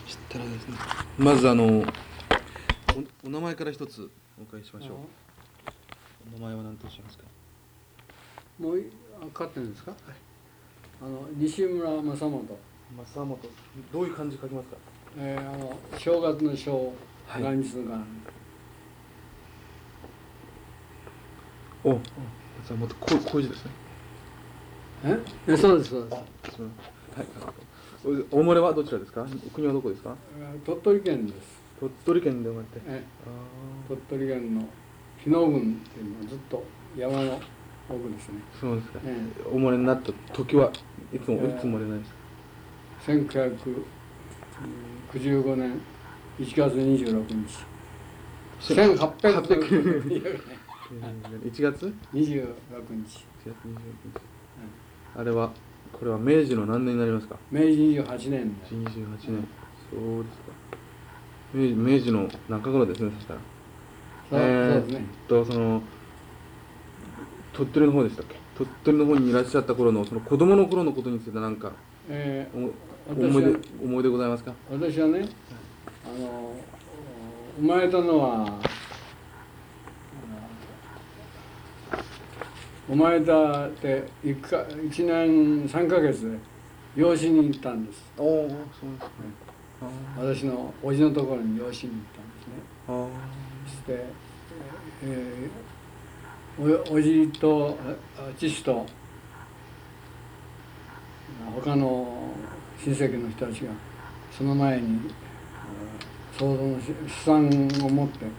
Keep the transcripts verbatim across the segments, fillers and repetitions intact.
したらですね、まずあの お, お名前から一つお伺いしましょう。お名前は何とおっしゃいますか？ もう買ってるんですか？はい、あの西村正元。 正元、どういう漢字書きますか？ えー、あの正月の正、 はい、 元日の元。 お、お、正元、こうこういう字ですね。 ええ、そうですそうです。 あ、そう、はい。お生まれはどちらですか？国はどこですか？ 鳥取県です。 鳥取県で生まれて。 えあ、 鳥取県の日野郡っていうのはずっと山の奥ですね。 そうですか。 えお生まれになった時はいつも、いつ生まれなんですか？ せんきゅうひゃくきゅうじゅうごねんいちがつにじゅうろくにち。せんはっぴゃくいちがつにじゅうろくにち。 あれは、これは明治の何年になりますか？ 明治にじゅうはちねん。 にじゅうはちねん、そうですか。明治、明治の中頃ですね、そしたら。 そう、 えそうですね。 と、その、鳥取の方でしたっけ？鳥取の方にいらっしゃった頃の、その子供の頃のことについて何か、 えー、 お思い出、思い出ございますか？ 私はね、あの、生まれたのは、生まれたっていちねんさんかげつで養子に行ったんです。 おお、そうですね。 私の叔父のところに養子に行ったんですね。 あそして、えー、お叔父と父と他の親戚の人たちがその前に相当の資産を持って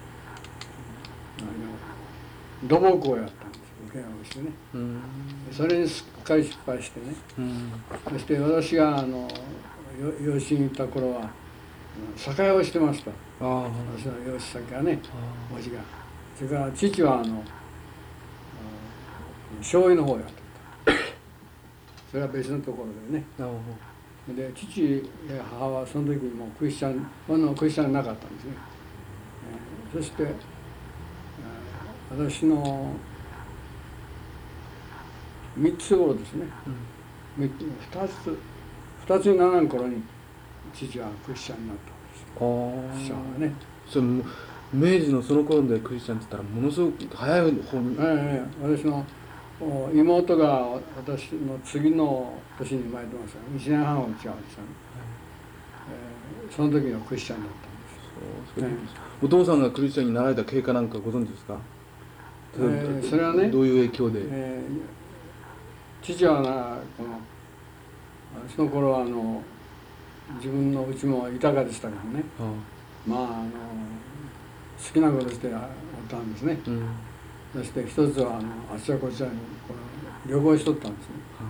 土木をやったんです。請け負いしてね。うん、それにすっかり失敗してね。うん、そして私があの養子に行った頃は酒屋をしてました。私の養子先がね、叔父が。それから父はあの醤油の方をやってた。それは別のところでね。で父や母はその時にもうクリスチャン、このクリスチャンなかったんですね。えー、そして、えー、私のみっつ頃ですね、うん、ふたつふたつにならん頃に父はクリスチャンになったんです。父はね、 それ明治のその頃でクリスチャンって言ったらものすごく早い方に、 えー、私の妹が私の次の年に生まれてますからいちねんはんは違うんですよね、えー、その時のクリスチャンだったんです。そうそう、ね、 お父さんがクリスチャンになられた経過なんかご存知ですか？ えー、それはね、 どういう影響で？ えー、父はな、このその頃はあの自分のうちも豊かでしたからね、はあ、まああの好きなことしておったんですね、うん、そして一つはあのあちらこちらにこの旅行しとったんですね、は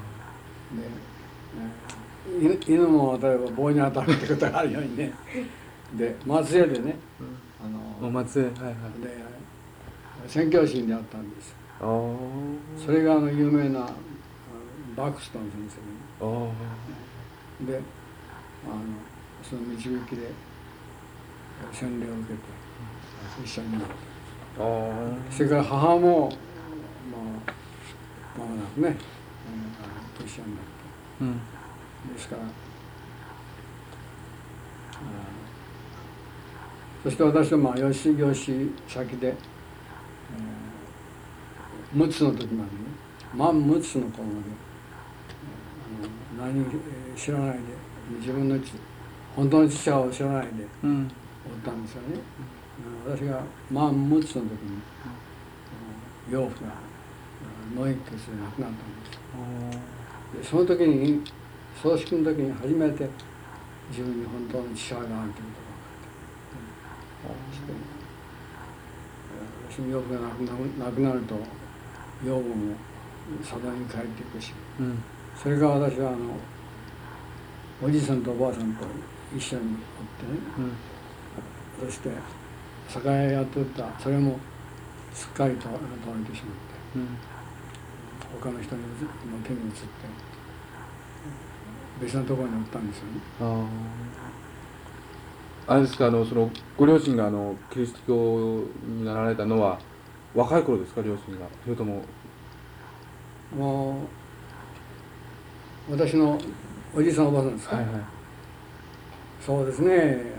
あ、で、えー、犬も例えば棒に当たるってことがあるようにねで松江でね、 うん、あの松江、はいはい、 で宣教師にあったんです。あ、それがあの有名なバクストン先生で、であのその導きで洗礼を受けて一緒になって、それから母もまあまもなくねクリスチャンになって、うん、ですから、そして私はまあ養子養子先で、えー、むつの時までね、満むつの頃まで、えー、あの何知らないで自分の本当の父親を知らないでおったんですよね、うん、私が満むつの時に、うん、養父が脳溢血で亡くなったんです。でその時に葬式の時に初めて自分に本当の父親があるということが分かって、そして私の養父が亡くなると養母も佐渡に帰っていくし、うん、それから私はあのおじいさんとおばあさんと一緒におってね、うん、そして酒屋やってたそれもすっかりと倒れてしまって、うん、他の人の手に移って別のところにおったんですよね。 ああれですか、あのそのご両親があのキリスト教になられたのは若い頃ですか、両親が？それとももう私のおじいさんおばあさんですか？はいはい、 そうですね。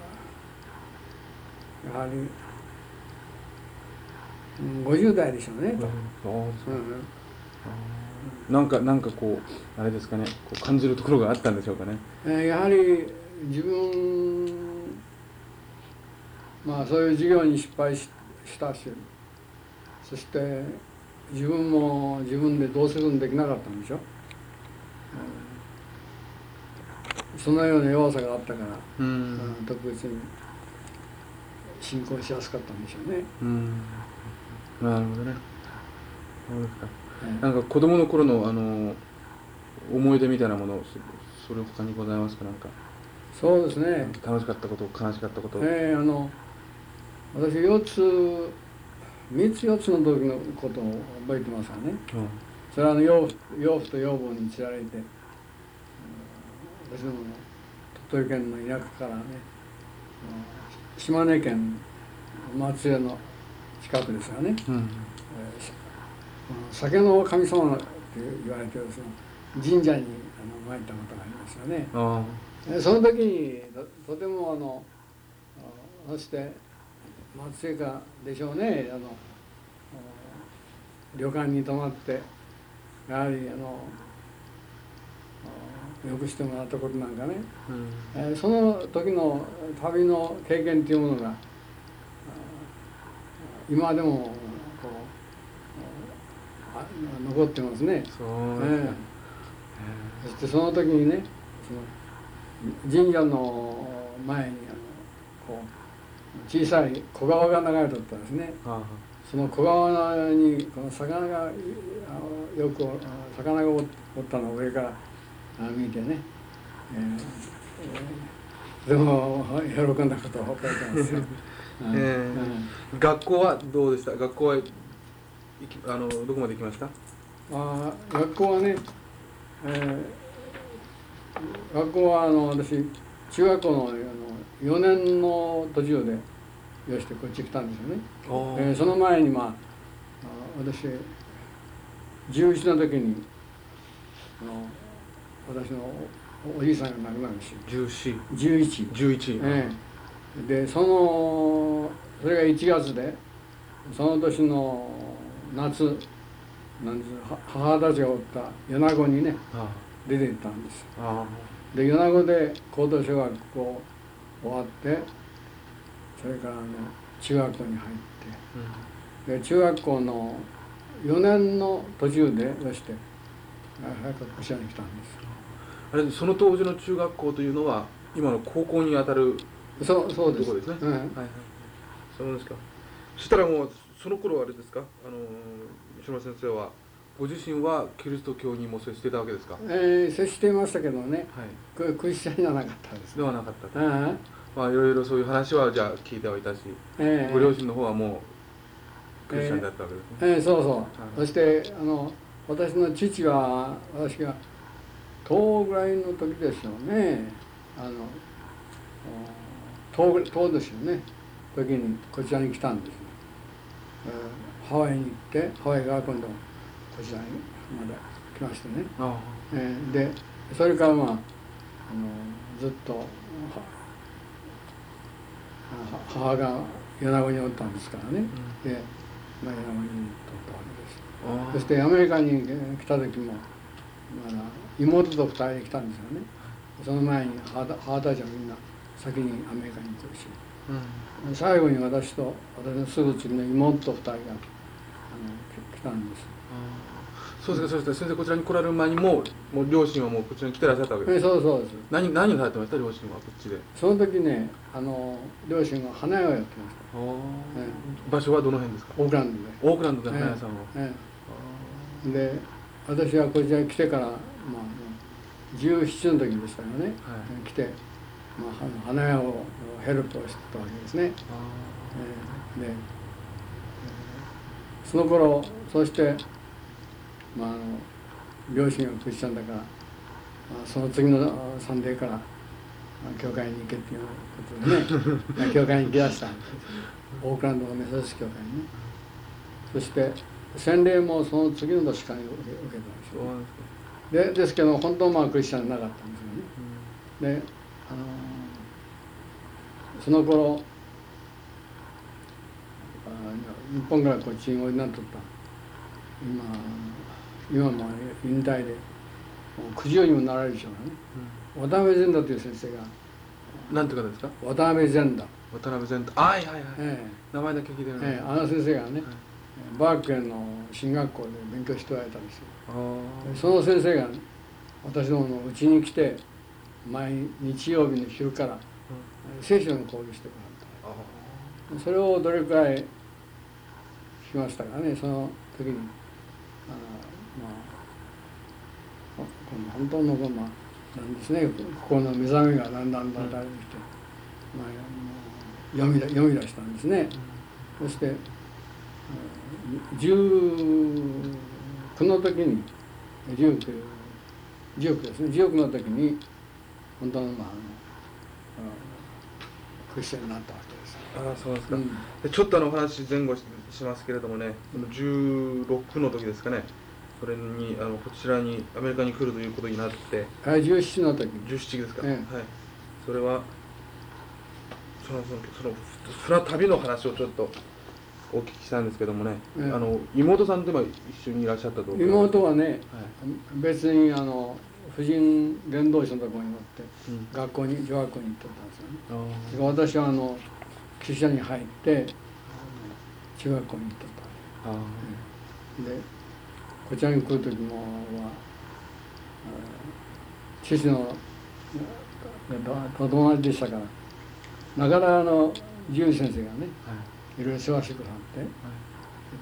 やはりうんごじゅう代でしょうね。 そうですか。 うんうんなんかなんかこうあれですかね、こう感じるところがあったんでしょうかね。 えーやはり自分、まあそういう授業に失敗ししたし、そして自分も自分でどうするんできなかったんでしょ。うんそのような弱さがあったから、 ううんん。 特別に信仰しやすかったんでしょうね。 うん。なるほどね。そうですか。 えーなんか子供の頃のあの思い出みたいなもの、そそれ他にございますか、なんか。 そうですね。 楽しかったこと、悲しかったこと。 えーあの私よっつみっつよっつの時のことを覚えてますからね。 うん。 それはあの養父養父と養母に連れられて、うん私の鳥取県の田舎からね、うん島根県松江の近くですよね、 うん。 えーし酒の神様って言われてるその神社にあの参ったことがありますよね。 あえーその時にととてもあのあそして松江かでしょうね、あの旅館に泊まってやはりあのよくしてもらったことなんかね、 あ。うん。 えーその時の旅の経験というものがあ今でもこうあ残ってますね。 そうですか。 えーそしてその時にね、その神社の前にあのこう小さい小川が流れとったんですね。 あその小川にこの魚があのよくあ魚がおったのを上からあ見てね、えーえーでも喜んだことを覚えてますよ。うんえうんー学校はどうでした？学校は行きあのどこまで行きました？ あ学校はね、えー学校はあの私中学校のあのよねんの途中でよしてこっち来たんですよね。 あーえーその前にまああ私じゅういちの時にあの私のおおじいさんが亡くなるしじゅうよん、 じゅういち、 じゅういち。 ええでそのそれがいちがつでその年の夏なんですは母たちがおった米子にねあ出て行ったんですあ。 で米子で高等小学校終わってそれからあの中学校に入ってで中学校のよねんの途中でよして早くこちらに来たんですあれ、その当時の中学校というのは今の高校にあたるそうそうですところですね。 うんはいはい。そうですか。そしたらもうその頃はあれですか、あの西村先生はご自身はキリスト教にも接していたわけですか？ えー接していましたけどね、 はい。 ククリスチャンじゃなかったです。 ではなかったと。 ああまあいろいろそういう話はじゃあ聞いてはいたし、 ええご両親の方はもうクリスチャンだったわけですね。 ええそうそう、 はいそしてあの私の父は私がとうぐらいの時ですよね、あのとうとうですよね時にこちらに来たんですよ、えーハワイに行ってハワイから今度こちらにまだ来ましてね、 あえーでそれからまああのずっとは母が米子におったんですからね、 うんで、まあ、米子におったわけです。 あ。あそしてアメリカに来た時も、まだ妹と二人で来たんですよね。その前に母た母たちはみんな先にアメリカに来るし、 うん。 最後に私と私のすぐ次の妹と二人があの来たんです。 そうですか。そうですか。先生こちらに来られる前にもうもう両親はもうこちらに来てらっしゃったわけでえすか？ そうそうです。 何何をされてました両親はこっちで？ その時ね、あの両親が花屋をやってました。 ああ。 え場所はどの辺ですか？ オークランドで。 オークランドで花屋さんを。 ええで私はこちらに来てから、まあ、じゅうななの時でしたよね、 はい来て、まあ、花屋をヘルプをしてたわけですね、 あええで、えーその頃そして、まあ、あの両親がクリスチャンだから、まあ、その次のサンデーから、まあ、教会に行けっていうことでね教会に行きだしたんですオークランドのメソジス教会にね。そして洗礼もその次の年から受け受けたんですよ、 そうなんね、 ですか。 でですけど本当はまあクリスチャンなかったんですよね、 うんで、あのその頃日本からこっちにおいでなっとった今今も引退でくじゅうにもなられるでしょうね、うん、渡辺善太という先生がなんて方ですか？ 渡辺善太。 渡辺善太、はいはいはい、ええ、名前だけ聞いてる、 ええ、あの先生がね、はい、バークレーの進学校で勉強しておられたんですよ。その先生が、ね、私どものうちに来て毎日曜日の昼から、うん、聖書の講義してもらった。それをどれくらいしましたかね。その時にあまあ本当のまあなんですね、心の目覚めがだんだんだんだん出てきて、まあ、読みだ読み出したんですね。そしてじゅうきゅうの時にじゅうきゅう、じゅうきゅうですね、じゅうきゅうの時に本当のまああのクリスチャンになったわけです。 ああ、そうですか、うん、でちょっとあのお話前後 し, しますけれどもね、じゅうろくの時ですかね、それにあのこちらにアメリカに来るということになって、 はい、じゅうななの時、 じゅうななですか、 ええ、 はい、それはそのそのそのその旅の話をちょっとお聞きしたんですけどもね、ええ、あの妹さんとも一緒にいらっしゃったと。 妹はね、はい、別にあの婦人伝道師のところに乗って、うん、学校に女学校に行ってたんですよね。私はあの汽車に入って中学校に行ってた。あ、うん、でこちらに来る時もは父の友達でしたから、中田の獣医先生がね、はい、いろいろ世話してくださって、はい、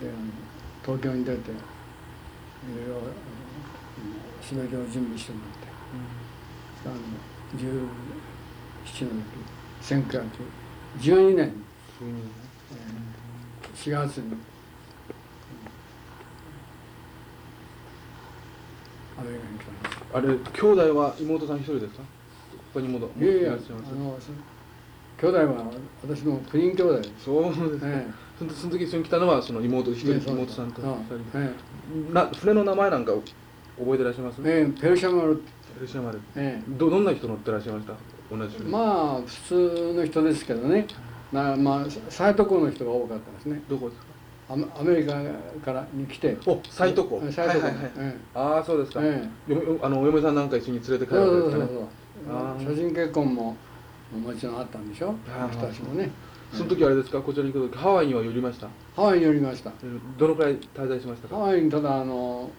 であの東京に出ていろいろ全てを準備してもらって、うん、あのじゅうななの時せんきゅうひゃくじゅうにねん、えー、しがつにアメリカに来たんです。 あれ兄弟は妹さん一人ですか？他にもいやいや、あの兄弟は私の不倫兄弟です。 そうですね、ええ、そのその時一緒に来たのはその妹一人、妹さんと二人で、ええ、な船の名前なんか覚えてらっしゃいます？ ええ、ペルシャ丸。 ペルシャ丸、ええ、ど, どんな人乗ってらっしゃいました？同じ船。 まあ普通の人ですけどね、なまあサイト港の人が多かったですね。 どこですか？ アメリカからに来て。 お、サイト港。 サイト港、はいはいはい、 ええ、ああ、そうですか、ええ、あのお嫁さんなんか一緒に連れて帰るわけですかね。そうそうそうそう、 初人結婚ももちろんあったんでしょ、人たちもね。 その時あれですか、こちらに来た時ハワイには寄りました？ ハワイに寄りました。 どのくらい滞在しましたか？ ハワイにただあの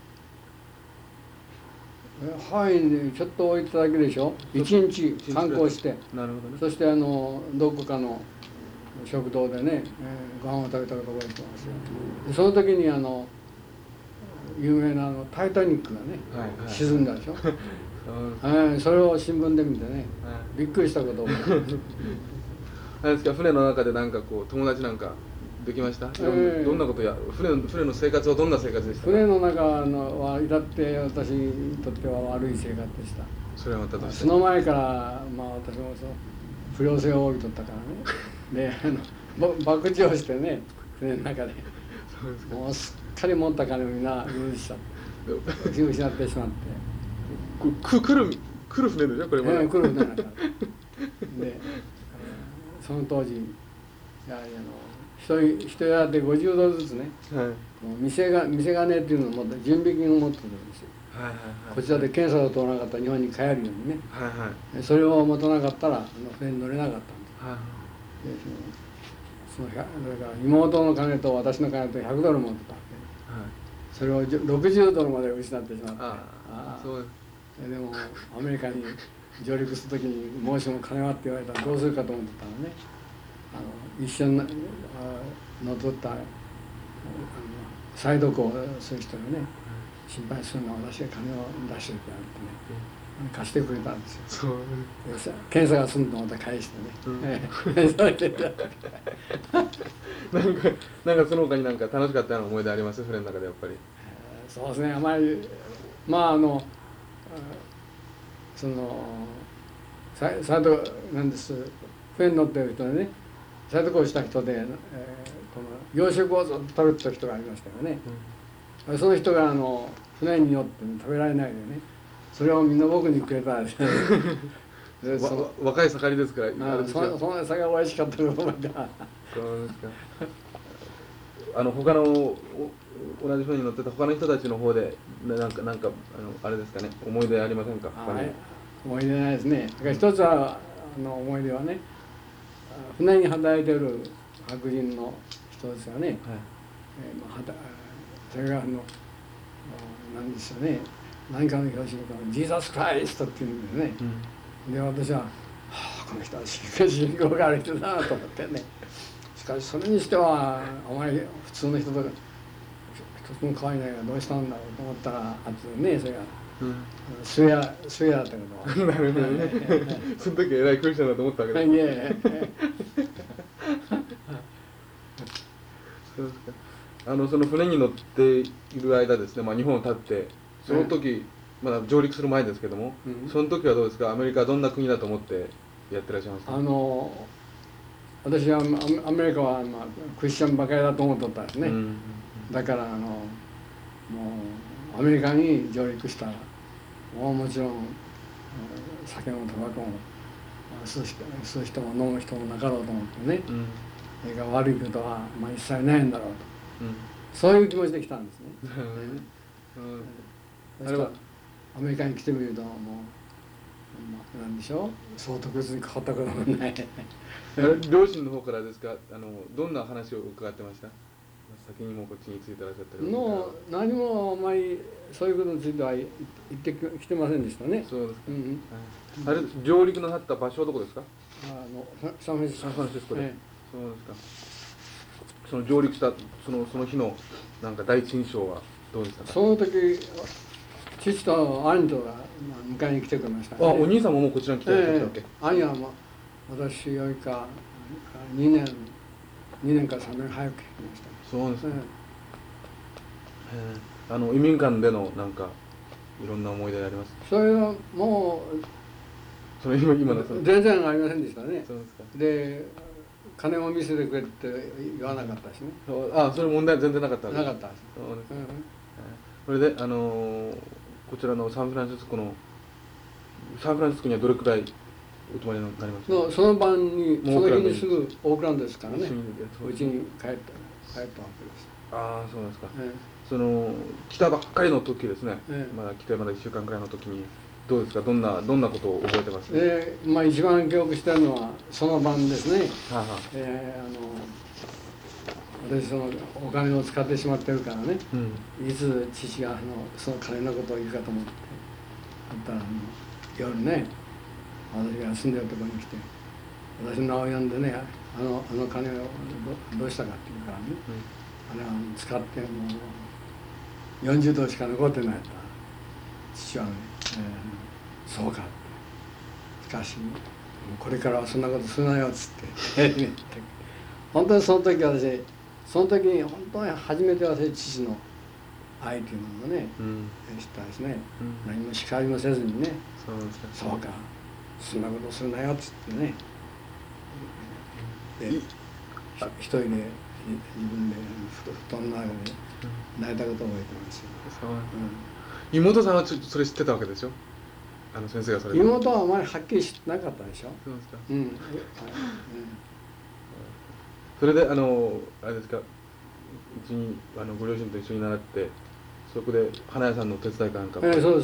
ハワイにちょっと置いただけでしょ、一日観光して、 なるほどね、 そしてあのどこかの食堂でね、えー、ご飯を食べたこと覚えてますよ。でその時にあの有名なあのタイタニックがね、はいはい、沈んだでしょえー、それを新聞で見てね、はい、びっくりしたことを覚えてます。 あれですか、船の中でなんかこう友達なんかできました？えー、どんなことや、船の船の生活はどんな生活でしたか？ 船の中のは至って私にとっては悪い生活でした。 それはまたどうして？ その前からまあ私もそう不良性を帯びとったからね。であの博打をしてね、船の中で。そうですか。もうすっかり持った金をみんな許した。失ってしまって。 く来る来る船でしょこれまで。 えー、来る船だから。で、その当時やはりあの一人一人当てごじゅうドルずつね、はい、店が店金っていうのを持って準備金を持ってるんですよ。はいはいはい、こちらで検査を通らなかったら日本に帰るようにね、はいはい、それを持たなかったらあの船に乗れなかったんです。はい、でそのそのだから妹の金と私の金とひゃくドル持ってたんで、はい、それをろくじゅうドルまで失ってしまって、ああそうでもアメリカに上陸するときにもしも金はって言われたらどうするかと思ってたのね。あの一緒に乗っ取ったあのサイドコーする人がね、心配するのは私が金を出してって言われてね、貸してくれたんですよ。そう検査が済んでまた返してね、うん、それでなんかなんかその他になんか楽しかったような思い出あります？船の中でやっぱり。 そうですね、あまりまああのそのサイドなんです船に乗ってる人でね、サイドコーした人で、えー、この洋食をずっと食べてた人がありましたよね、うん、その人があの船に乗って食べられないでね、それをみんな僕にくれたらですねでそのわ若い盛りですから、 ああそその酒が美味しかったのがまたそうですか。あの他のお同じ船に乗ってた他の人たちの方でななんかなんかあのあれですかね、思い出ありませんか？他にはい、思い出ないですね。だから一つはあの思い出はね、船に働いてる白人の人ですよね。 はい、 えーまあ、はたそれがあの何ですよね、何かの表紙にジーザス・クライストっていうんですね。 うん、 で私は、はあ、この人は信仰がある人だなと思ってね。しかしそれにしてはあまり普通の人と一つも変わりないがどうしたんだろうと思ったら後でね、それがうん、 スウェアスウェアだったけどなるほどね。その時偉いクリスチャンだと思ったわけです。 いえそうですか。あのその船に乗っている間ですね、まあ、日本を立ってその時、まだ上陸する前ですけども、 うん、 その時はどうですか？アメリカはどんな国だと思ってやってらっしゃいますか？ あの私はアアメリカは、まあ、クリスチャンばかりだと思っとったんですね、 うん、 だからあのもうアメリカに上陸したらもうもちろん酒もタバコも吸う人吸う人も飲む人もなかろうと思ってね、 うん、 それが悪いことは、まあ、一切ないんだろうと、 うん、 そういう気持ちで来たんですね。 うん、 そしたらアメリカに来てみるともう、まあ、なんでしょう、そう特別に変わったこともない両親の方からですか？あのどんな話を伺ってました？先にもこっちについてらっしゃったりの何もあまりそういうことについては言ってきてませんでしたね。 そうですか、 うんうん、 はい、あれ上陸のなった場所はどこですか？ あのサンフランシスコ。 サンフランシスコで、 ええ、 そうですか。その上陸したそのその日のなんか第一印象はどうでしたか？ その時父と兄とが、まあ、迎えに来てくれました、ね、 あ、お兄さんももうこちらに来てらっしゃったわけ、 ええ、兄は、まあ、私よりかにねんにねんかさんねん早く来ました。 そうですか、 ええー、あの移民館でのなんかいろんな思い出あります？ え、それはもそれ今今のそう全然ありませんでしたね。 そうですか。 で金を見せてくれって言わなかったしね。 あ、それ問題全然なかったわけなかったです。 そうですか、 うん、 それであのー、こちらのサンフランシスコのサンフランシスコにはどれくらいお泊まりになりました？ のその晩にその日にすもうぐオークランドですからね、 そううちに帰った帰ったわけです。 ああ、そうですか、 えその来たばっかりの時ですね、 ええ、 まだ来てまだいっしゅうかんくらいの時にどうですか？どんなどんなことを覚えてます？ で、まあ、一番記憶してるのはその晩ですね。 はあはあ、 えー、あの私そのお金を使ってしまってるからね、 うん、 いつ父があのその金のことを言うかと思ってあったら、あの夜ね、私が住んでるところに来て私の名を呼んでね、あのあの金を ど, どうしたかって言うからね、うん、あれは使ってもうよんじゅうドルしか残ってないと。父はね、えー、そうかって、しかしこれからはそんなことするなよっつって本当にその時私その時に本当に初めて私父の愛というものをね、うん、知ったんですね、うん、何も叱りもせずにね、そうですか、そうかそんなことするなよっつってね、で一人で自分で布団の中で泣いたことを覚えてますよ、そう、うん、 妹さんはちょっとそれ知ってたわけでしょ？あの先生がそれ妹はあまりはっきり知ってなかったでしょ。 そうですか、 うん、うん、 それであのあれですか、うちにあのご両親と一緒に習ってそこで花屋さんの手伝いかなんか、 えー、そうです。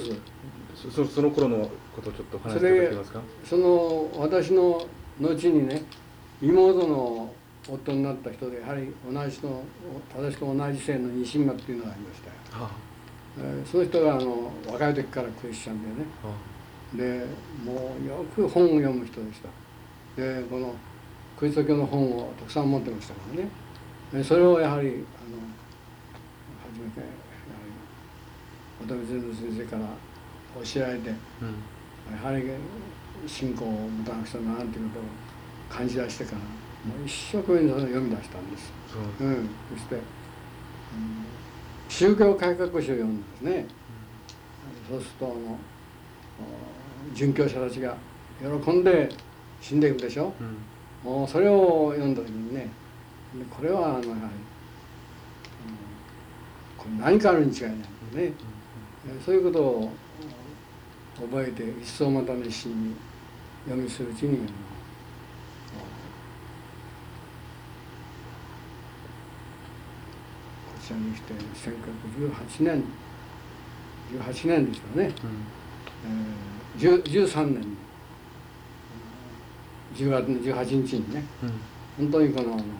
そその頃のことをちょっと話していただけますか？ それその私の後にね、妹の夫になった人でやはり同じと私と同じ姓の西村っていうのがありましたよ、はあ、えー、その人があの若い時からクリスチャンでね、はあ、でもうよく本を読む人でした。でこのキリスト教の本をたくさん持ってましたからね、でそれをやはりあの初めてやはり渡辺先生から教えられて、うん、やはり信仰を持たなくちゃならんということを感じ出してからもう一生懸命読み出したんです。そう、うん、そして、うん、宗教改革書を読んだんですね、うん、そうするとあの殉教者たちが喜んで死んでいくでしょ、うん、もうそれを読んだ時にね、これはあのやはり、うん、これ何かあるに違いないのね、うん、そういうことを覚えて一層また熱心に読みするうちにあのこちらに来てせんきゅうひゃくじゅうはちねんじゅうはちねんですよね、うんえー、じゅうさんねんのじゅうがつのじゅうはちにちにね、うん、本当にこのあのやはり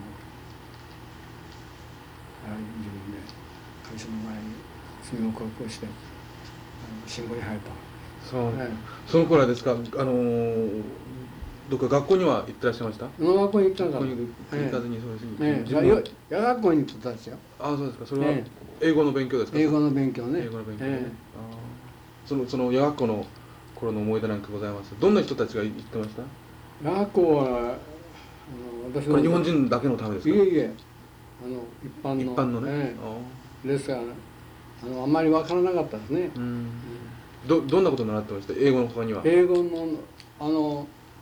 自分で会社の前に罪を告白して信号に入った。 そう、はい、その頃はですか、あのー、どっか学校には行ってらっしゃいました？ その学校に行ったんだ。 学校に行かずにそうですね。 ええ、夜学校に行ってたんですよ。 ああ、そうですか。それは英語の勉強ですか？ 英語の勉強ね。 英語の勉強ね。ええ、あそのその夜学校の頃の思い出なんかございます？どんな人たちが行ってました？ 夜学校はあの私のこれ日本人だけのためですか？ いえいえ、あの一般の一般のね。 ええ、ですからあのあんまり分からなかったですね。うん、 どどんなことを習ってました？英語の他には。 英語のあの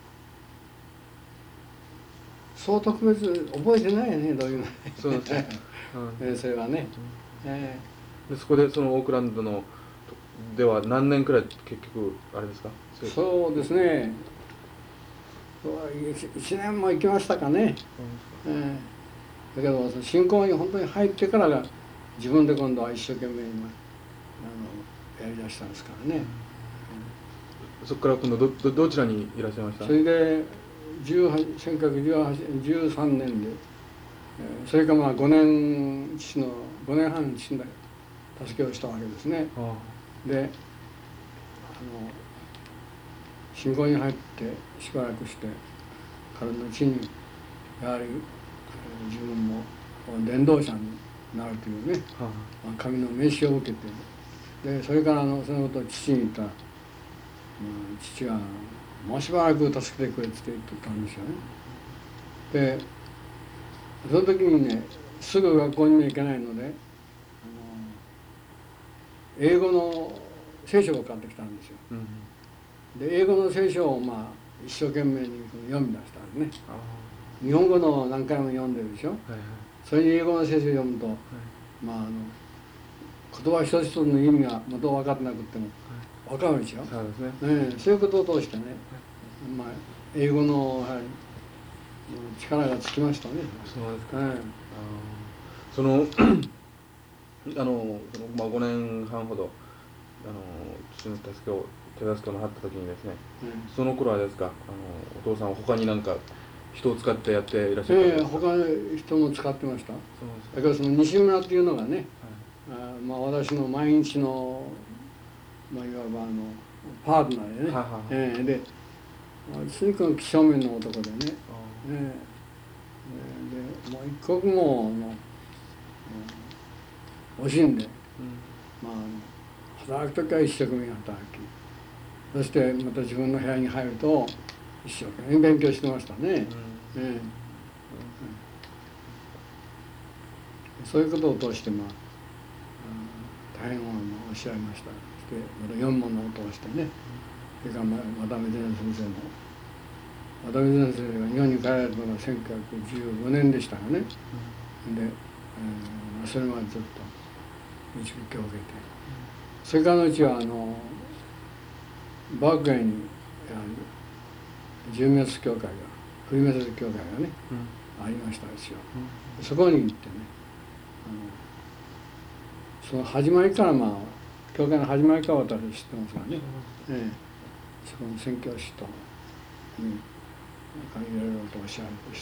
そう特別覚えてないよね、どういうの。 そうですね。 うん、それはね。うん、えー、でそこでそのオークランドのでは何年くらい結局あれですか？ そうですね。いちねんも行きましたかね。うん、えー、だけど信仰に本当に入ってからが自分で今度は一生懸命にあのやりだしたんですからね。 うん、そこから今度 ど, ど, どちらにいらっしゃいました？ それでせんきゅうひゃくじゅうさんねんで、それからまあごねん父のごねんはん父の助けをしたわけですね。ああであの信仰に入ってしばらくして彼のうちにやはり自分も伝道者になるというね、はあ、神の召しを受けて、でそれからのそのことを父に言ったら、うん、父がもうしばらく助けてくれって言ったんですよね。でその時にね、すぐ学校にも行けないので、あの英語の聖書を買ってきたんですよ。うん、で英語の聖書をまあ一生懸命に読み出したんですね。日本語の何回も読んでるでしょ。はいはい、それに英語の聖書を読むと、はい、まああの言葉一つ一つの意味が元分かってなくても分かるでしょ。そうですね。ね、そういうことを通してね、まあ英語のやはり力がつきましたね。 そうですか。はい、あそのあのその、まあ、ごねんはんほどあの父の助けを手助けをなった時にですね、うん、その頃はですか、あのお父さんは他に何か人を使ってやっていらっしゃったんですか？ええ、 他の人も使ってました。だけどその西村っていうのがね、はい、あまあ私の毎日の、まあ、いわばあのパートナーでね、ははええ、でとにかく几帳面の男でね、ええ、でもう一刻もの、うん、惜しんで、うん、まあ働く時は一生懸命働き、そしてまた自分の部屋に入ると一生懸命勉強してましたね。うんええうん、そういうことを通してまあ、うん、大変おっしゃいました。そしてまた四門のを通してね、それから渡辺先生の渡辺先生が日本に帰られたのがせんきゅうひゃくじゅうごねんでしたがね、うん、で、えー、それまでずっと導きを受けて、それからのうちはあのバークレーに十滅教会がフリーメソッド教会がね、うん、ありましたですよ、うん、そこに行ってね、あのその始まりからまあ教会の始まりから私知ってますがね、うんええ、そこの宣教師と、うんいろいろとおしゃれとして、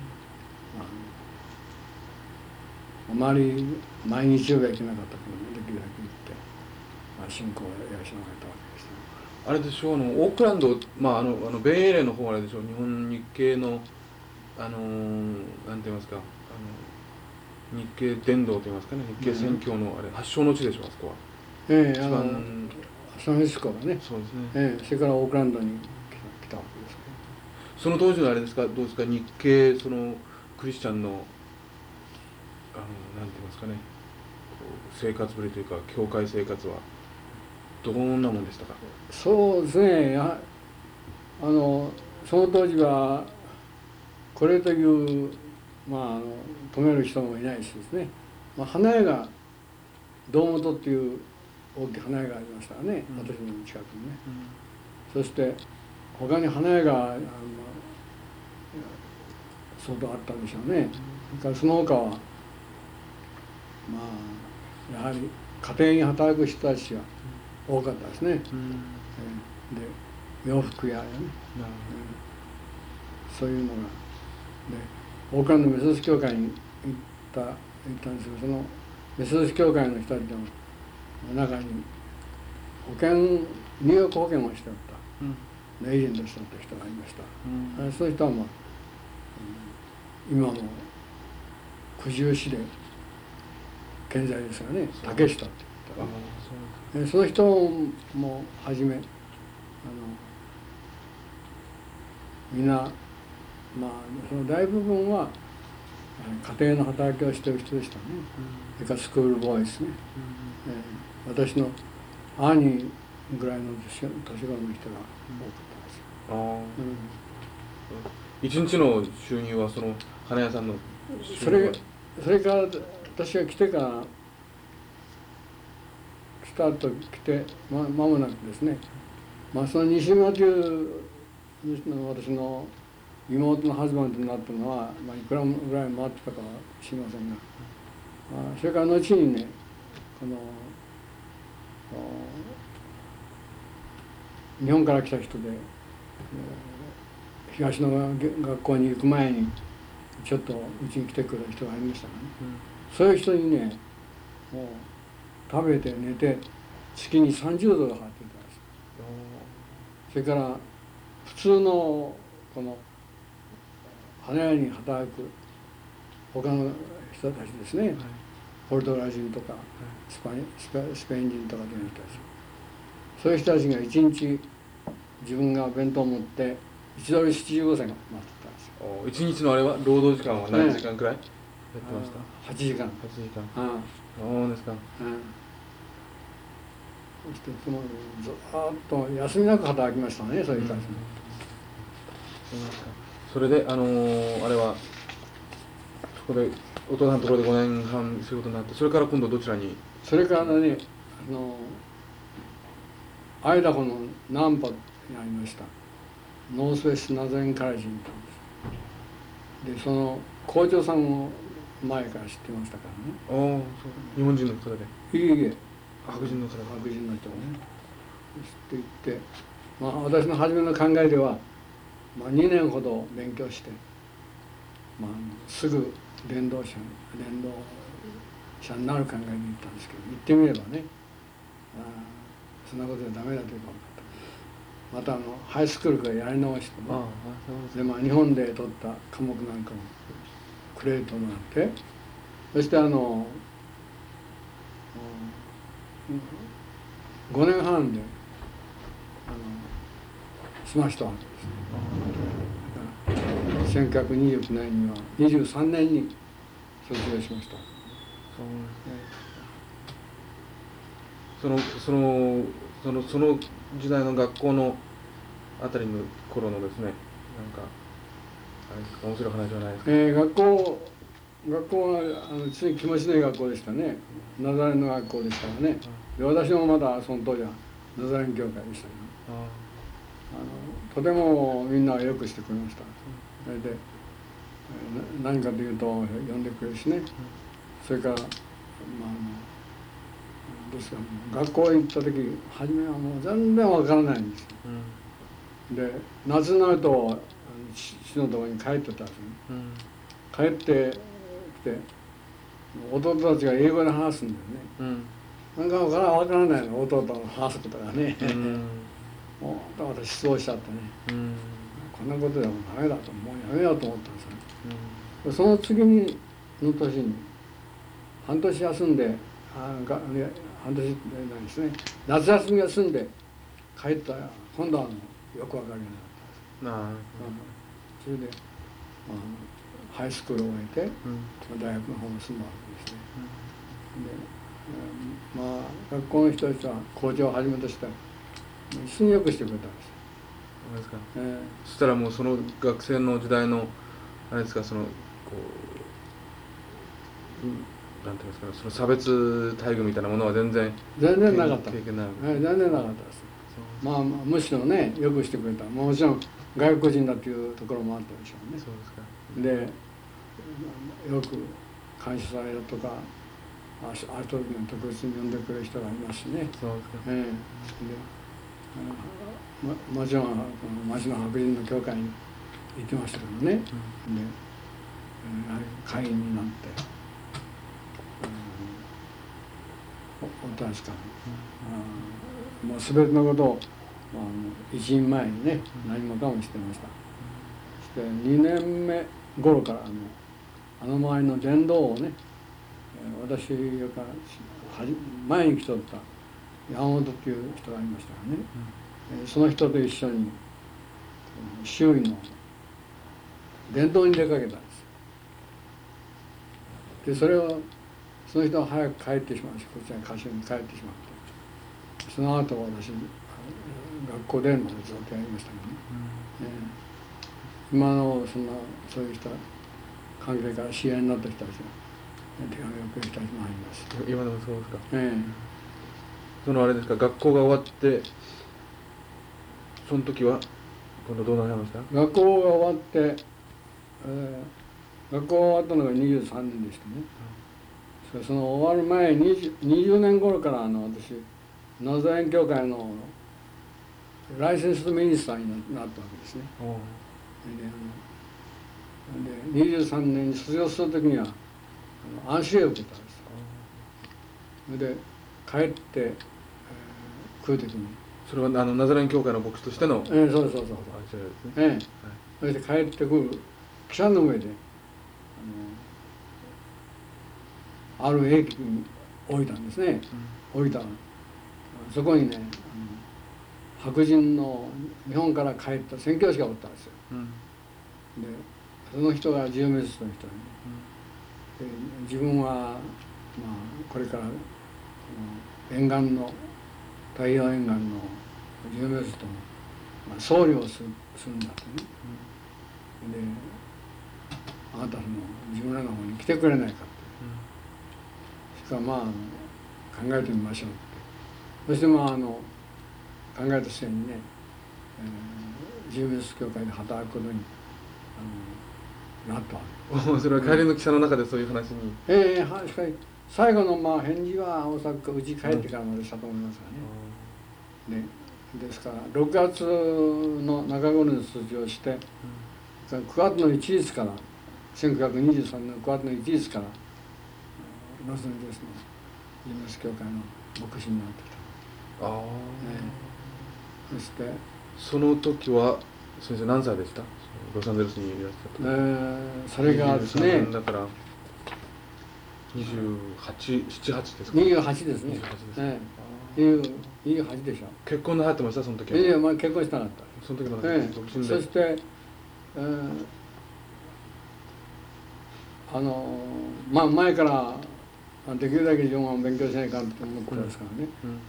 あのあまり毎日は行けなかったけどできるだけ行って、まあ、信仰をやらせてもらったわけです、ね、 あれでしょう、あのオークランド、まあ、あのあの米英連の方あれでしょう、日本日系のあのなんて言いますか、あの日系伝道と言いますかね、日系宣教のあれ、うん、発祥の地でしょう、あそこは。 ええ、あのサンフランシスコがね、 そうですね、 ええ、それからオークランドに来たわけです。 その当時のあれですか、どうですか、日系そのクリスチャンのあのなんて言いますかね、生活ぶりというか教会生活はどんなもんでしたか？ そうですね、あのその当時はこれというまああの止める人もいないしですね、まあ、花屋が堂本っていう大きい花屋がありましたね、うん、私の近くにね、うん、そして他に花屋があの相当あったんでしょうね。それからその他はまあやはり家庭に働く人たちが多かったですね。うん、で洋服屋やね、うん、そういうのがでオークランドメソジス教会に行った行ったんですけど、そのメソジス教会の人たちの中に保険入浴保険をしておった、うん、エージェントしたという人がいました。うん、そういう人は、まあ、うん、今も九十市で健在ですがね、竹下って言ったら、その人もはじめあのみんな、まあ、その大部分は家庭の働きをしている人でしたね。それからスクールボーイですね。うん、えー、私の兄ぐらいの年頃の人が多かったです。あ、うん、 一日の収入はその花屋さんのそれそれから私が来てから来たと来てま間もなくですね、まあ、その西村という私の妹のハズバンドになったのは、まあ、いくらぐらい回ってたかは知りませんが、あそれから後にね、この日本から来た人で東の学校に行く前にちょっとうちに来てくれる人がいましたがね、うん、そういう人にね、もう食べて寝て月にさんじゅうドル払ってたんです。それから普通のこの花屋に働く他の人たちですね、はい、ポルトガル人とか、はい、スパイスペ、スペイン人とかという人たち、そういう人たちが一日自分が弁当を持っていちドルななじゅうごセント待ってたんですよ。 一日のあれは労働時間は何時間くらいやってました？ はちじかん。はちじかん。ああ、そうですか。うん、 そしてそのずっと休みなく働きましたね、そういう会社に。 それであのー、あれはそこでお父さんのところでごねんはん仕事になって、それから今度どちらに？ それからね、あのアイダホのナンパにありましたノースウェストナザレンカレッジに行ったんです。でその校長さんを前から知ってましたからね。 ああ、そう。日本人の方で？ いえいえ、 白人の方で。 白人の人がね知っていって、まあ、私の初めの考えでは、まあ、にねんほど勉強して、まあ、すぐ伝道者伝道者になる考えで行ったんですけど、行ってみればね、あそんなことでダメだというか分かった。またあのハイスクールからやり直して、ね、ああで、まあ、日本で取った科目なんかもクレジットになって、そしてあのごねんはんであの済ましたわけですね。だからせんきゅうひゃくにじゅうきゅうねんにはにじゅうさんねんに卒業しました。 そのそのそのその時代の学校のあたりの頃のですね、なんかあれ面白い話じゃないですか。 えー、学校学校はあのつい気持ちのいい学校でしたね。ナザレンの学校でしたからね。で私もまだその当時はナザレン教会でしたけど、あのとてもみんながよくしてくれました。それで何かというと呼んでくれるしね。それから、まあ、どうですか、学校へ行った時初めはもう全然わからないんですよ。うん、で夏になると父のところに帰ってたんですね。うん、帰ってきて弟たちが英語で話すんだよね。うん、なんかわからないの、弟の話すことがね。うん、もうだから失望しちゃってね。うん、こんなことでもダメだと、もうやめようと思ったんですよ。うん、その次にの年に半年休んで、あが半年ですね、夏休み休んで帰ったら今度はよくわかるようになったんです。あ、うん、それで、まあ、ハイスクールを終えて、うん、大学の方に住んだわけですね。うん、で、まあ学校の人たちは校長をはじめとして一緒によくしてくれたんです。 そうですか。えー、そしたらもうその学生の時代のあれですか、そのこう、うんなんていうんですかね、その差別待遇みたいなものは全然全然なかった。 経験ない。 はい、全然なかったです。 まあむしろねよくしてくれた。もちろん外国人だというところもあったでしょうね。そうですか。でよく感謝されるとか、ある時に特別に呼んでくれる人がいますしね。そうですか。ええ、でま、もちろんこの町の白人の教会に行ってましたけどね。うん、で、会員になって、うん、おお確かに、うん、もう全てのことを、まあ、一人前にね何もかもしてました。そしてにねんめ頃からあのあの周りの伝道をね、私が前に来とった山本という人がいましたからね、うん、その人と一緒に周囲の伝道に出かけたんです。でそれをその人は早く帰ってしまうし、こちらに歌手に帰ってしまって、その後私学校でのずっとやりましたけどね、うん、今のそんなそういう人関係から知り合いになった人たちが手紙を送る人たちもあります。 今でもそうですか。 ええ、 そのあれですか、学校が終わってその時は今度どうなりました？ 学校が終わって、えー、学校が終わったのがにじゅうさんねんでしたね、うん、その終わる前ににじゅうねん頃からあの私ナザレン教会のライセンスミニスターになったわけですね。ででにじゅうさんねんに卒業する時には安心を受けたんです。で帰って、えー、来る時にそれはあのナザレン教会の牧師としての、 えー、そうそうそうそう、えーはい、そして帰ってくる汽車の上であのある駅に降りたんですね、うん、降りたそこにねあの白人の日本から帰った宣教師がおったんですよ、うん、でその人がジオメストの人で、ね、うん、で自分は、まあ、これから沿岸の太平洋沿岸のジオメストの、まあ、僧侶をするするんだってね、うん、であなたの自分らの方に来てくれないかって、うん、それからまあ考えてみましょうって、そしてまああの考えた末にね、えー、ジオメスト教会で働くことにあのなったわけ。それは帰りの汽車の中でそういう話に、 ええー、はい、しかし最後のまあ返事はおそらくうち帰ってからまでしたと思いますがね、うん、でですからろくがつの中頃に卒業して、うん、くがつの一日からせんきゅうひゃくにじゅうさんねんくがつの一日からロサンゼルスのジオメスト教会の牧師になってきた。ああ、えー、そしてその時は先生何歳でした？ロサンゼルスにいらっしゃった。 えー、それがですね、 だからにじゅうはち、なな、はちですか？ にじゅうはちですね。にじゅうはちですね。にじゅうはちでしょ。 結婚なさってましたその時は？ いや、まあ結婚したかった。 その時まで、独身で。そして、えー、あのまあ前からできるだけ日本語を勉強しないかんと思ってますからね。うんうん、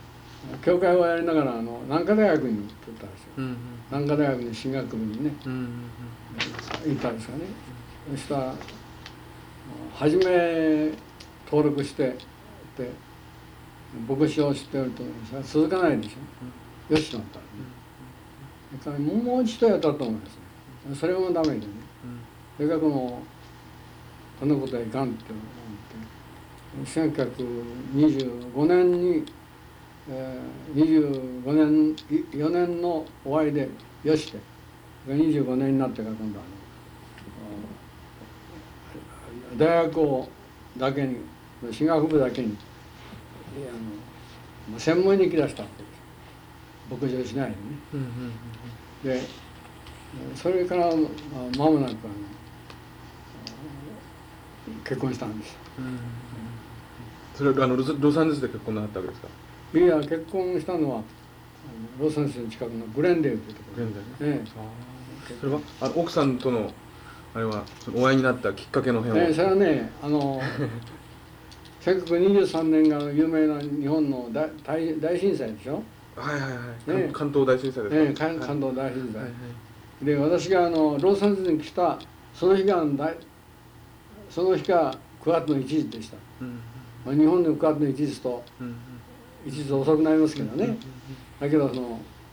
教会をやりながらあの南華大学に行ったんですよ。うんうん、南華大学に進学部にね、うんうんうん、行ったんですよね。そしたら初め登録してで牧師をしてると続かないでしょ。よしとなったらね。もう一度やったと思うんですね。それもダメでね。それからこのこんなことはいかんって思ってせんきゅうひゃくにじゅうごねんに、えー、にじゅうごねんよねんの終わりでよしてにじゅうごねんになってから今度はあの大学をだけに進学部だけにあの専門に行き出したわけです。牧師をしないでね、うんうんうん、でそれから間もなくあの結婚したんです。うんうん、 それはあのロサンゼルスで結婚なったわけですか？ いや結婚したのはロサンゼルスの近くのグレンデールというところ。グレンデール、ね、ええ、それはあの奥さんとのあれはそのお会いになったきっかけの辺は、 ええ、それはねあのせんきゅうひゃくにじゅうさんねんが有名な日本の 大, 大, 大震災でしょ。 はいはいはい、ね、関東大震災ですか？ ええ、関東大震災、はいはい、で私があのロサンゼルスに来たその日がその日がくがつのいちにちでした、うん、まあ、日本のくがつのいちにちと、うん、いちにち遅くなりますけどね、うん、だけどその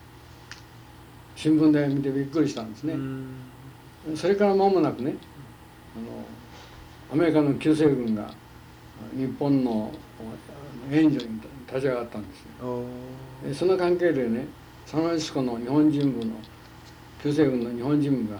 新聞で見てびっくりしたんですね。それから間もなくね、あのアメリカの旧西軍が日本の援助に立ち上がったんですよ。でその関係でね、サンフランシスコの日本人部の旧西軍の日本人部が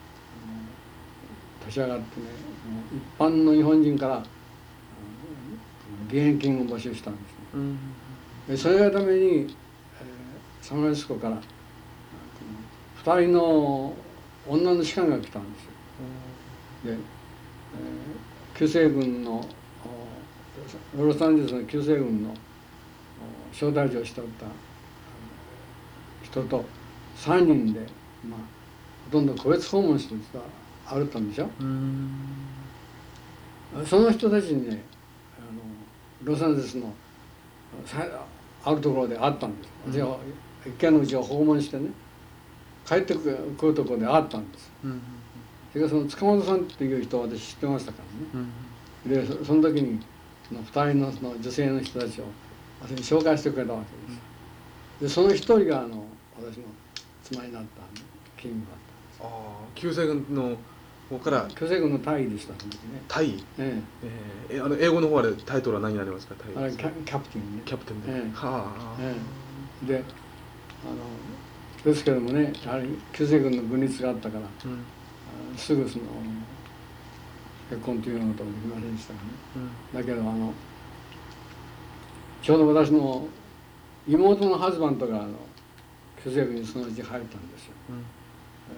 立ち上がってね、一般の日本人から義援金を募集したんですね。うん、でそれのために、えー、サンフランシスコからふたりの女の士官が来たんですよ。で、えー、旧西軍のロサンゼルスの旧西軍の招待状をしておった人とさんにんで、まあ、ほとんど個別訪問してる人が歩ったんでしょ。うんその人たちにね、あのロサンゼルスのあるところで会ったんです。私は一軒のうちを訪問してね、帰ってくるところで会ったんです。うん、それからその塚本さんっていう人を私知ってましたからね。うん、で そ, その時にそのふたり の, その女性の人たちを私に紹介してくれたわけです。でその一人があの私の妻になった勤務だったんです。 ああ、旧西軍の方から旧西軍の大尉でしたその時ね。 大尉？えええー、あの英語の方でタイトルは何になりますか？大尉。 あれキャキャプテンね。 キャプテンで。えー、はあ、 えー。で、あのですけどもね、やはり旧西軍の分立があったから、うん、すぐその結婚というようなことはできませんでしたからね。うん、だけどあのちょうど私の妹のハズバントがあの旧西軍にそのうち入ったんですよ。うん、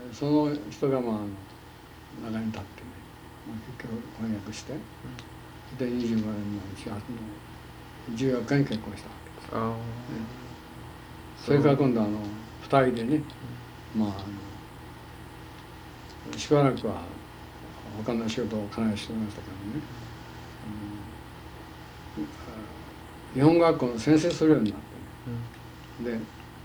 その人がまああの中に立ってね、まあ、結局婚約して、うん、でにじゅうごねんのいちがつのじゅうよっかに結婚したわけです。あ、ね、それから今度あのふたりでね、うん、まああのしばらくは他の仕事をかなりしてましたけどね、うん、日本学校の先生するようになってね、うん、で、まあ、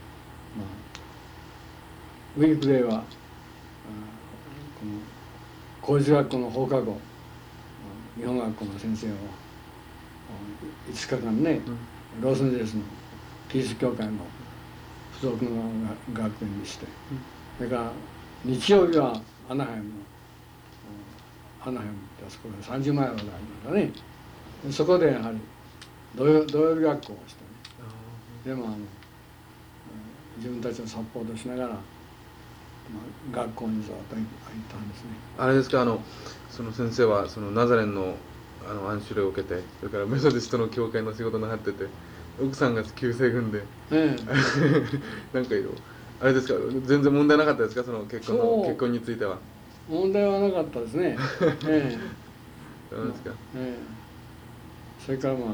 ウィークデーはこの公立学校の放課後、日本学校の先生をいつかかんね、うん、ロサンゼルスのキリスト教会の付属の学園にして、うん、それから日曜日はアナハイムのアナハイムってあそこでさんじゅうマイルぐらいありますからね、そこでやはり土曜日学校をしてね、でもあの自分たちをサポートしながら学校にずっと行ったんですね。 あれですか、あのその先生はそのナザレンのあの安守令を受けて、それからメソディストの教会の仕事になってて、奥さんが旧西軍で、ええ、なんかいろあれですか、全然問題なかったですか、その結婚の結婚については。 問題はなかったですね。ええ、 そうですか。ええ、 それからまあ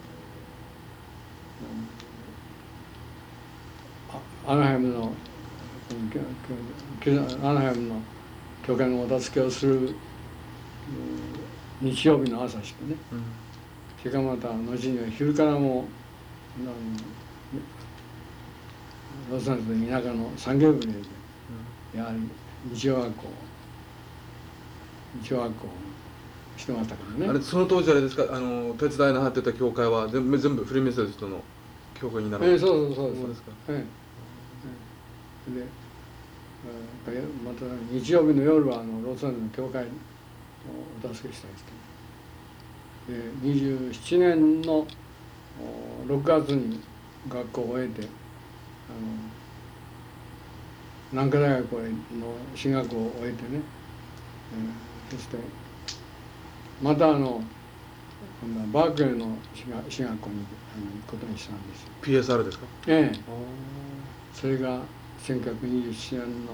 あのアナハイムのアナハイムの教会のお助けをする日曜日の朝してね、うん、それからまた後には昼からもロサンゼルスの田舎の産業部で、うん、やはり日曜学校日曜学校してましたからね。 あれその当時あれですか、あの手伝いの張ってた教会は全部全部フリーメソディストの教会になるんですか？ ええ、そうそうそうそうですか。ええ、ええ、でまた日曜日の夜はあのロサンゼルスの教会をお助けしたりして、でにじゅうななねんのろくがつに学校を終えて、あの南華大学の進学を終えてね、えー、そしてまたあの今度はバークレーの進学校に行くことにしたんですよ。 ピーエスアール ですか？ ええ、それがせんきゅうひゃくにじゅうななねんの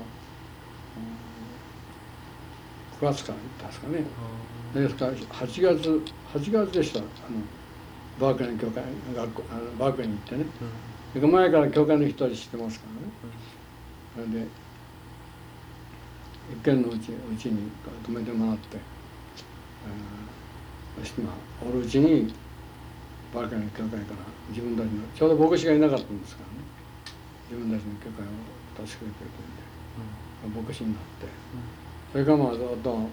くがつから行ったんですかね。ですからはちがつはちがつでした、あのバークレーの教会学校あのバークレーに行ってね、うん、それ前から教会の人たち知ってますからね、うん、それで一軒のうちうちに泊めてもらって、そしてまあおるうちにバークレーの教会から自分たちのちょうど牧師がいなかったんですからね、自分たちの教会を助けてくれてんで、うん、牧師になって、うん、それからまあずっと、うんうん、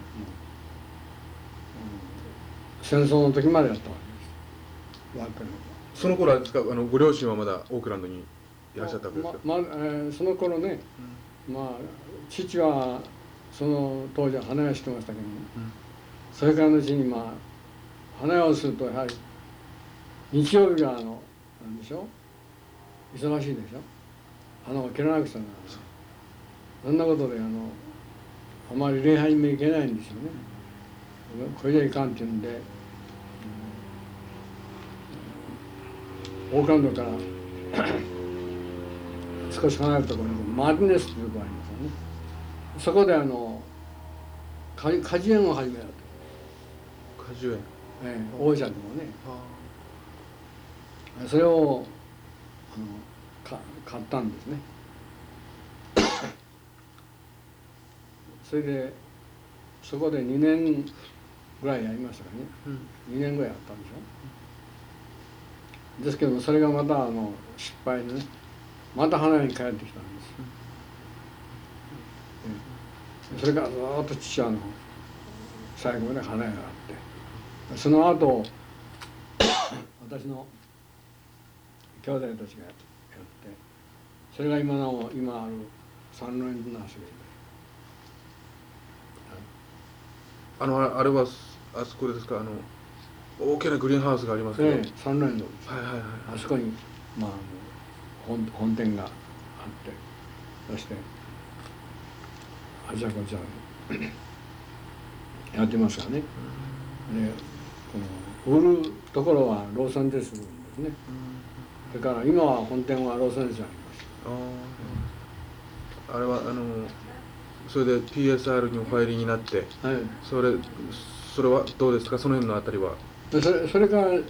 戦争の時までやったわけです。 その頃はですか、あのご両親はまだオークランドにいらっしゃったわけですか？ ままえー、その頃ね、 まあ父はその当時は花屋してましたけども、うん、それからのうちにまあ花屋をするとやはり日曜日があのなんでしょう、忙しいでしょ、花を切らなくちゃならない。そんなことであのあまり礼拝にも行けないんですよね。これじゃいかんっていうんで、うん、大観音から少し離れたところにマーティネスというところがありますよね。そこであの果樹園を始めたと。 果樹園、 ええ、王者でもね、それをあのか買ったんですね。それでそこでにねんぐらいやりましたからね、うん、にねんぐらいやったんでしょ。ですけどそれがまたあの失敗でね、また花屋に帰ってきたんです、うん、それからずっと父はあの最後まで花屋があって、その後私の兄弟たちがやって、それが今の今あるサンロインズナースリー。 あのあれはあそこですか、あの大きなグリーンハウスがありますけど、 ええ、サンロインズ、 はいはいはい、 あそこにまあ本本店があって、そしてあちゃこちゃやってますからね。でこの売るところはロサンゼルスですね。それから今は本店はロサンゼルスにあります。 ああれはあのそれで ピーエスアール にお入りになって、はい、それそれはどうですか、その辺のあたりは。 それそれからに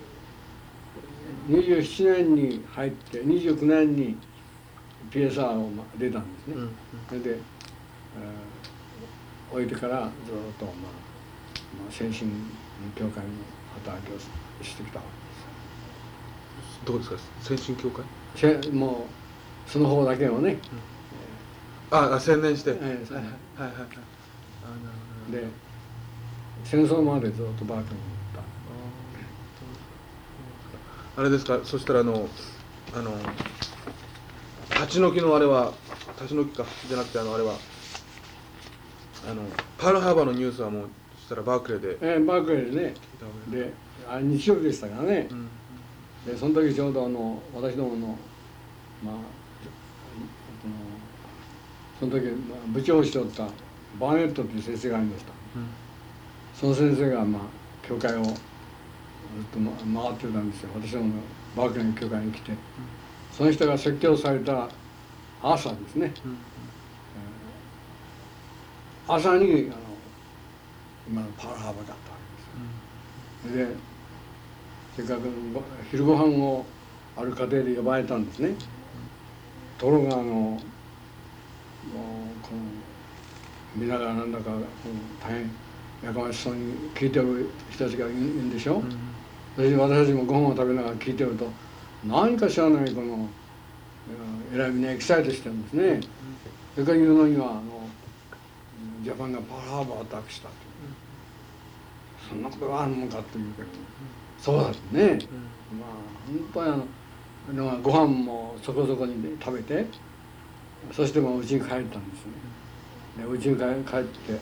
じゅうななねんに入ってにじゅうきゅうねんに ピーエスアール を出たんですね。うんうん、それで、えー、置いてからずっと、まあ、まあ先進教会の働きをしてきたわけです。どうですか、先進教会？ もうその方だけをね、 うん、ああ専念して、えー、はいはいはいはい、 あ、で戦争までずっとバークに行った。 あれですか、そしたらあのあの立ち退きのあれは立ち退きかじゃなくて、あのあれはあのパールハーバーのニュースはもうしたらバークレーで、 えー、バークレーでね、であ日曜日でしたからね、うん、でその時ちょうどあの私どものまあその時、まあ、部長をしておったバーネットという先生がありました、うん、その先生がまあ教会をずっと回ってたんですよ。私どものバークレーの教会に来て、うん、その人が説教された朝ですね、うん、えー、朝にあの今のパールハーバーだったわけです、うん、でせっかく昼ご飯をある家庭で呼ばれたんですね、うん、ところがあのもうこの見ながらなんだか大変やかましそうに聞いてる人たちがいるんでしょ、うん、それで私たちもご飯を食べながら聞いてると何か知らないこのえらいみんなエキサイトしてるんですね、うん、それから言うのにはあのジャパンがパールハーバーをアタックしたと、うん、そんなことがあるのかというけど、うん、そうだね、うん、まあ本当にあのご飯もそこそこに食べて、そしてもう家に帰ったんですね。でうちに帰って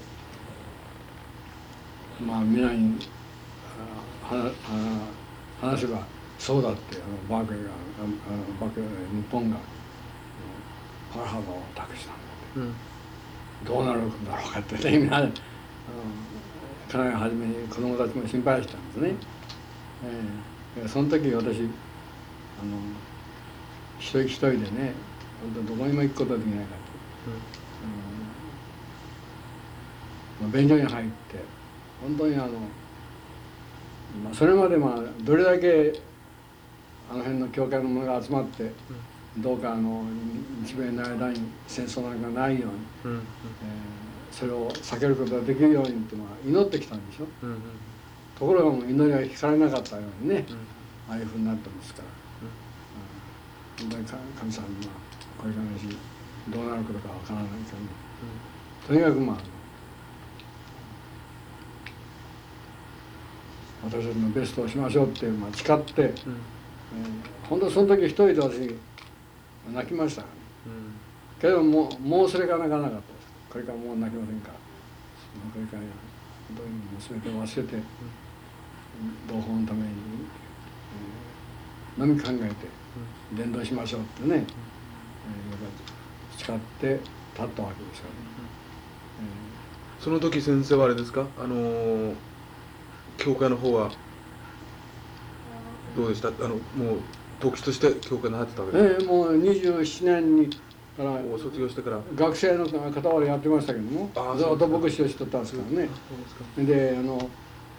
まあ皆に話話せばそうだって、あのバークレーがあのバークレー日本がパールハーバーをアタックしたんだって、うん、どうなるんだろうかってね、みんな家内はじめに子供たちも心配したんですね、えー、その時私あの一人一人でね、本当どこにも行くことはできないかと、うん、便所に入って本当にあの、まあ、それまでまあどれだけあの辺の教会の者が集まって、うん、どうかあの日米の間に戦争なんかないように、うんうん、えー、それを避けることができるようにってまあ祈ってきたんでしょ、うんうん、ところがもう祈りは聞かれなかったようにね、うん、ああいうふうになってますから、うん、本当に神様にまあこれからの日どうなることかわからないけど、ね、うん、とにかくまあ私たちのベストをしましょうって、まあ、誓って、うん、えー、本当その時一人で私泣きました、 けどもうもうそれがなかなかったです。これからもう泣きませんから、これからどういうのも全て忘れて、同胞のために、えー、のみ考えて伝道しましょうってね、えー、やっぱり誓って立ったわけですよね。 えー、その時先生はあれですか、あのー、教会の方はどうでした？あのもう牧師として教会に入ってたわけですか？ えー、もうにじゅうななねんにから卒業してから学生の傍らやってましたけども、ずっと牧師をしてたんですからね。で、あの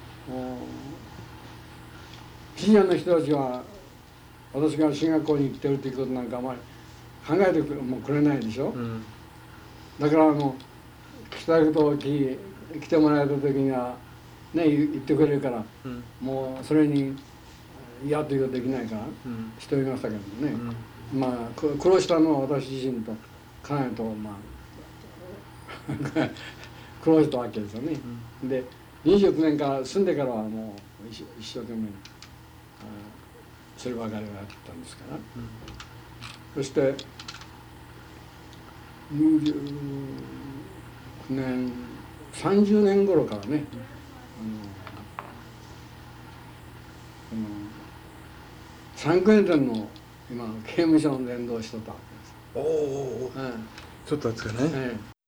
信者の人たちは私が進学校に行ってるということなんかあまり考えてもくれないでしょ、うん、だからあの聞きたいことを聞き来てもらえた時にはね言ってくれるから、うん、もうそれに嫌ということできないから、うん、しておりましたけどもね、うん、まあ苦労したのは私自身と家内とまあ苦労したわけですよね、うん、でにじゅうきゅうねんから住んでからはもう一生懸命そればかりはやったんですから、うん、そしてにじゅうきゅうねんさんじゅうねん頃からね、うん、あのサンクエンテンの今の刑務所の伝道をしてたわけです。 おお、うん、ちょっとですかね、ええ